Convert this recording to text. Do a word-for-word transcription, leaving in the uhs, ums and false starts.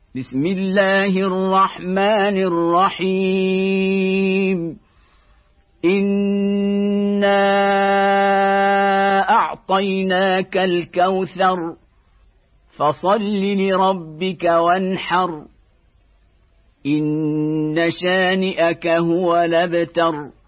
بسم الله الرحمن الرحيم إنا أعطيناك الكوثر فصل لربك وانحر إن شانئك هو الأبتر.